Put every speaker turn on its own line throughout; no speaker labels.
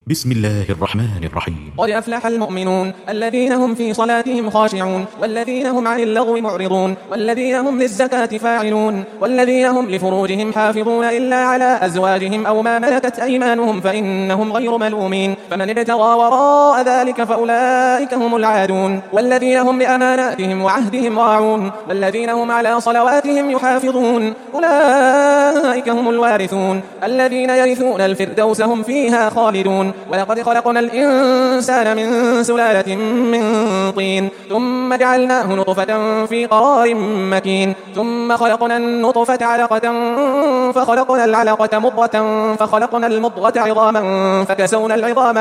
بسم الله الرحمن الرحيم.
قد أفلح المؤمنون الذين هم في صلاتهم خاشعون والذين هم عن اللغو معرضون والذين هم للزكاة فاعلون والذين هم لفروجهم حافظون إلا على أزواجهم أو ما ملكت أيمانهم فإنهم غير ملومين فمن ابتغى وراء ذلك فأولئك هم العادون والذين هم لأماناتهم وعهدهم راعون والذين هم على صلواتهم يحافظون أولئك هم الوارثون الذين يرثون الفردوس هم فيها خالدون. ولقد خلقنا الإنسان من سلالة من طين ثم جعلناه نطفة في قرار مكين ثم خلقنا النطفة علقة فخلقنا العلقة مضغة فخلقنا المضغة عظاما فكسونا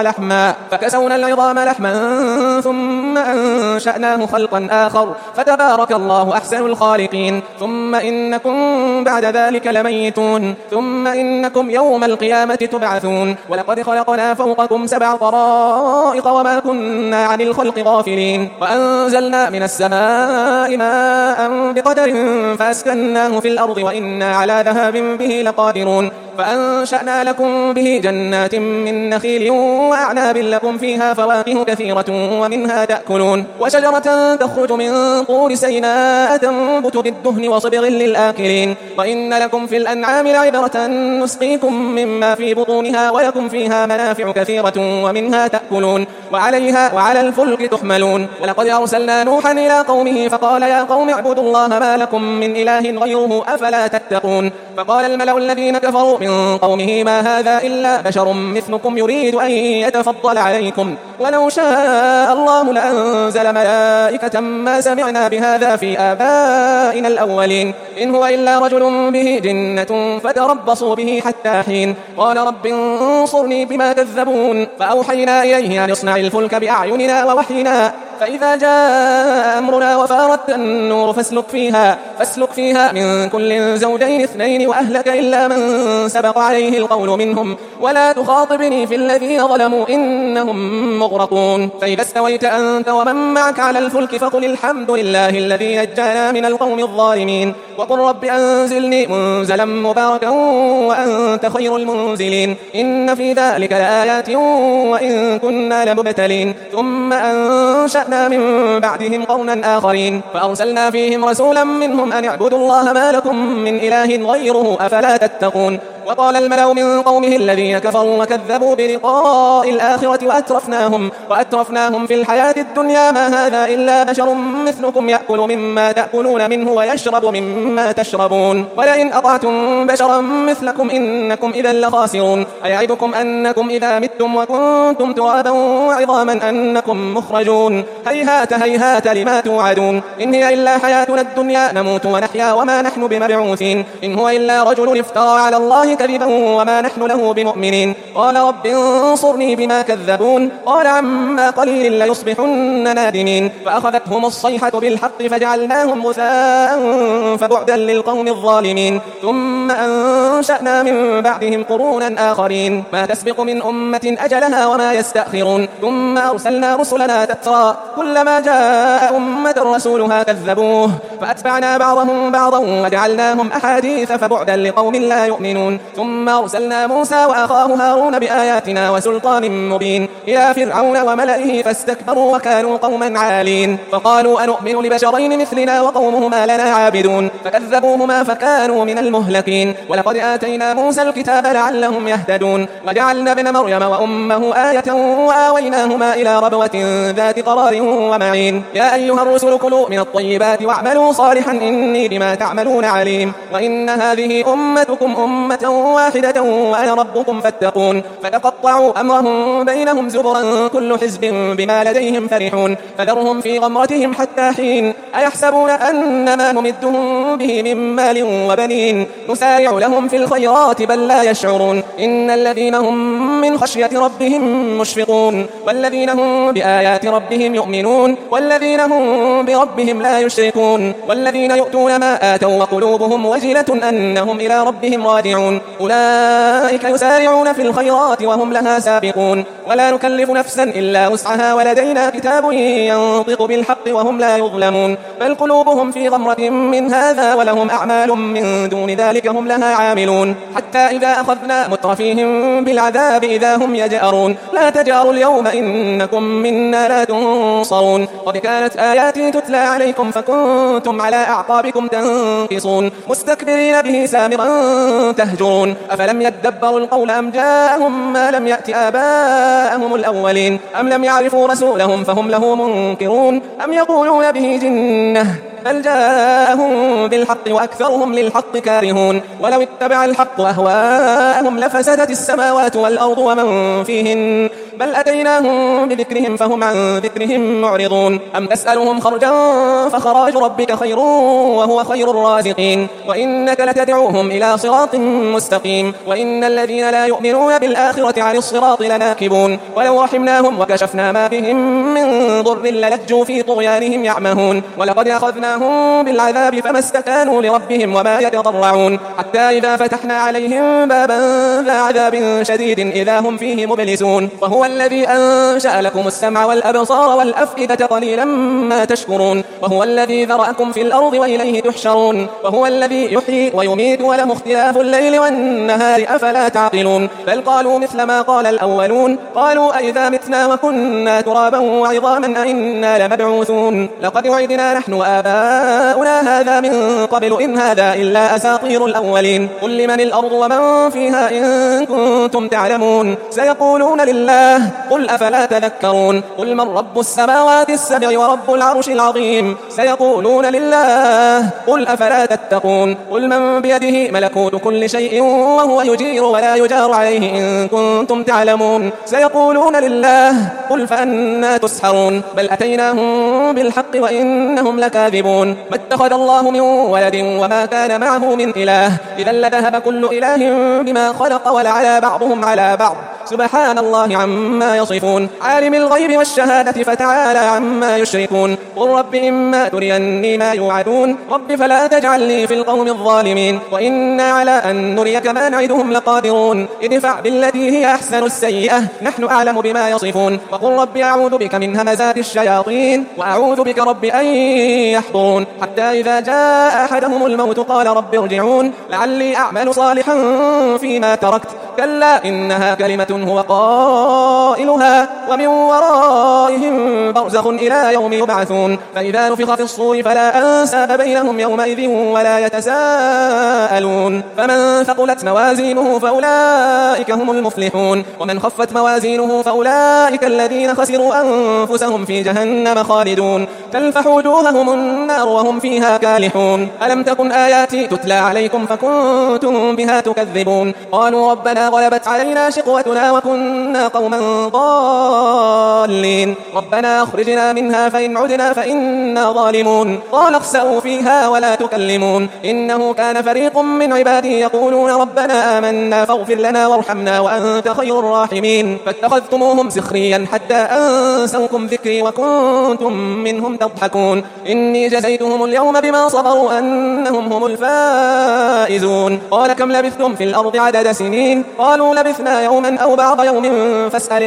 العظام لحما ثم أنشأناه خلقا آخر فتبارك الله أحسن الخالقين. ثم إنكم بعد ذلك لميتون ثم إنكم يوم القيامة تبعثون. ولقد خلقنا فوقكم 7 طرائق وما كنا عن الخلق غافلين وأنزلنا من السماء ماء بقدر فأسكناه في الأرض وإنا على ذهاب به لقادرون فأنشأنا لكم به جنات من نخيل وأعناب لكم فيها فواكه كثيرة ومنها تأكلون وشجرة تخرج من طور سيناء تنبت بالدهن وصبغ للآكلين وإن لكم في الأنعام لعبرة نسقيكم مما في بطونها ولكم فيها منافع كثيرة ومنها تأكلون وعليها وعلى الفلك تحملون. ولقد أرسلنا نوحا إلى قومه فقال يا قوم اعبدوا الله ما لكم من إله غيره أفلا تتقون. فقال الملأ الذين كفروا من قومه ما هذا إلا بشر مثلكم يريد أن يتفضل عليكم ولو شاء الله لأنزل ملائكة ما سمعنا بهذا في آبائنا الأولين إن هو إلا رجل به جنة فتربصوا به حتى حين. قال رب انصرني بما كذبون فأوحينا إليه أن اصنع الفلك بأعيننا ووحينا فإذا جاء أمرنا وفارت النور فاسلك فيها من كل زوجين 2 وأهلك إلا من سبق عليه القول منهم ولا تخاطبني في الذين ظلموا إنهم مغرقون. فإذا استويت أنت ومن معك على الفلك فقل الحمد لله الذي نجانا من القوم الظالمين وقل رب أنزلني منزلا مباركا وأنت خير المنزلين إن في ذلك لآيات وإن كنا لمبتلين. ثم أنشأنا من بعدهم قرنا آخرين فأرسلنا فيهم رسولا منهم أن اعبدوا الله ما لكم من إله غيره أفلا تتقون. وقال الملأ من قومه الذين كفروا وكذبوا بلقاء الآخرة وأترفناهم في الحياة الدنيا ما هذا إلا بشر مثلكم يأكل مما تأكلون منه ويشرب مما تشربون ولئن أطعتم بشرا مثلكم إنكم إذا لخاسرون. أيعدكم أنكم إذا متم وكنتم ترابا وعظاما أنكم مخرجون هيهات لما توعدون إن هي إلا حياتنا الدنيا نموت ونحيا وما نحن بمبعوثين إن هو إلا رجل افترى على الله كذبا وما نحن له بمؤمنين. قال رب انصرني بما كذبون قال عما قليل ليصبحن نادمين فأخذتهم الصيحة بالحق فجعلناهم غثاء فبعدا للقوم الظالمين. ثم أنشأنا من بعدهم قرونا آخرين ما تسبق من أمة أجلها وما يستأخرون ثم أرسلنا رسلنا تترى كلما جاء أمة رسولها كذبوه فأتبعنا بعضهم بعضا وجعلناهم أحاديث فبعدا لقوم لا يؤمنون. ثم أرسلنا موسى وأخاه هارون بآياتنا وسلطان مبين إلى فرعون وملئه فاستكبروا وكانوا قوما عالين فقالوا أنؤمن لبشرين مثلنا وقومهما لنا عابدون فكذبوهما فكانوا من المهلكين. ولقد آتينا موسى الكتاب لعلهم يهتدون وجعلنا ابن مريم وأمه آية وآويناهما إلى ربوة ذات قرار ومعين. يا أيها الرسل كلوا من الطيبات واعملوا صالحا إني بما تعملون عليم. وإن هذه أمتكم أمة واحدة وأنا ربكم فاتقون فتقطعوا أمرهم بينهم زبرا كل حزب بما لديهم فرحون فذرهم في غمرتهم حتى حين. أيحسبون أن ما نمدهم به من مال وبنين نسارع لهم في الخيرات بل لا يشعرون إن الذين هم من خشية ربهم مشفقون والذين هم بآيات ربهم يؤمنون والذين هم بربهم لا يشركون والذين يؤتون ما آتوا وقلوبهم وجلة أنهم إلى ربهم راجعون راجعون أولئك يسارعون في الخيرات وهم لها سابقون ولا نكلف نفسا إلا وسعها ولدينا كتاب ينطق بالحق وهم لا يظلمون بل قلوبهم في غمرة من هذا ولهم أعمال من دون ذلك هم لها عاملون حتى إذا أخذنا مترفيهم بالعذاب إذا هم يجأرون لا تجأروا اليوم إنكم منا لا تنصرون قد كانت آياتي تتلى عليكم فكنتم على أعقابكم تنكصون مستكبرين به سامرا تهجرون أفلم يدبروا القول أم جاءهم ما لم يأت آباءهم الأولين أم لم يعرفوا رسولهم فهم له منكرون أم يقولون به جنة بل جاءهم بالحق وأكثرهم للحق كارهون ولو اتبع الحق أهواءهم لفسدت السماوات والأرض ومن فيهن بل أتيناهم بذكرهم فهم عن ذكرهم معرضون أم تسألهم خرجا فخراج ربك خير وهو خير الرازقين وإنك لتدعوهم إلى صراط مستقيم وإن الذين لا يؤمنون بالآخرة عن الصراط لناكبون ولو رحمناهم وكشفنا ما بهم من ضر للجوا في طغيانهم يعمهون ولقد أخذناهم بالعذاب فما استكانوا لربهم وما يتضرعون حتى إذا فتحنا عليهم بابا ذا عذاب شديد إذا هم فيه مبلسون وهو الذي أنشأ لكم السمع والأبصار والأفئدة قليلا ما تشكرون وهو الذي ذرأكم في الأرض وإليه تحشرون وهو الذي يحيي ويميت وله اختلاف الليل والنهار أفلا تعقلون بل قالوا مثل ما قال الأولون قالوا أئذا متنا وكنا ترابا وعظاما أئنا لمبعوثون لقد وعدنا نحن وآباؤنا هذا من قبل إن هذا إلا أساطير الأولين قل لمن الأرض ومن فيها إن كنتم تعلمون سيقولون لله قل أفلا تذكرون قل من رب السماوات السبع ورب العرش العظيم سيقولون لله قل أفلا تتقون قل من بيده ملكوت كل شيء وهو يجير ولا يجار عليه إن كنتم تعلمون سيقولون لله قل فأنا تسحرون بل أتيناهم بالحق وإنهم لكاذبون ما اتخذ الله من ولد وما كان معه من إله إذا لذهب كل إله بما خلق ولعلى بعضهم على بعض سبحان الله عما يصفون عالم الغيب والشهادة فتعالى عما يشركون قل رب إما تريني ما يوعدون رب فلا تجعلني في القوم الظالمين وإنا على أن نريك ما نعدهم لقادرون ادفع بالتي هي أحسن السيئة نحن أعلم بما يصفون وقل رب أعوذ بك من همزات الشياطين وأعوذ بك رب أن يحضرون حتى إذا جاء أحدهم الموت قال رب ارجعون لعلي أعمل صالحا فيما تركت كلا إنها كلمة هو قائلها ومن ورائهم برزخ إلى يوم يبعثون فإذا نفخ في الصور فلا أنساب بينهم يومئذ ولا يتساءلون فمن ثقلت موازينه فأولئك هم المفلحون ومن خفت موازينه فأولئك الذين خسروا أنفسهم في جهنم خالدون تلفح وجوههم النار وهم فيها كالحون ألم تكن آياتي تتلى عليكم فكنتم بها تكذبون قالوا ربنا غلبت علينا شقوتنا وكنا قوما ضالين ربنا أخرجنا منها فإن عدنا فإنا ظالمون قال اخسأوا فيها ولا تكلمون إنه كان فريق من عبادي يقولون ربنا آمنا فاغفر لنا وارحمنا وأنت خير الراحمين فاتخذتموهم سخريا حتى أنسوكم ذكري وكنتم منهم تضحكون إني جزيتهم اليوم بما صبروا أنهم هم الفائزون قال كم لبثتم في الأرض عدد سنين قالوا لبثنا يوما أو بعض يوم فاسأل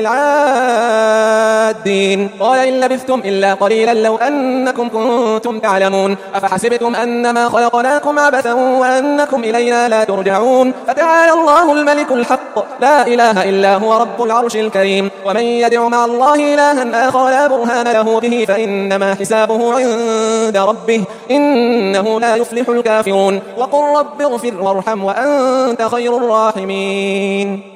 العادين قال إن لبثتم إلا قليلا لو أنكم كنتم تعلمون أفحسبتم أنما خلقناكم عبثا وأنكم إلينا لا ترجعون فتعالى الله الملك الحق لا إله إلا هو رب العرش الكريم ومن يدع مع الله إلها آخر لا برهان له به فإنما حسابه عند ربه إنه لا يفلح الكافرون وقل رب اغفر وارحم وأنت خير الراحمين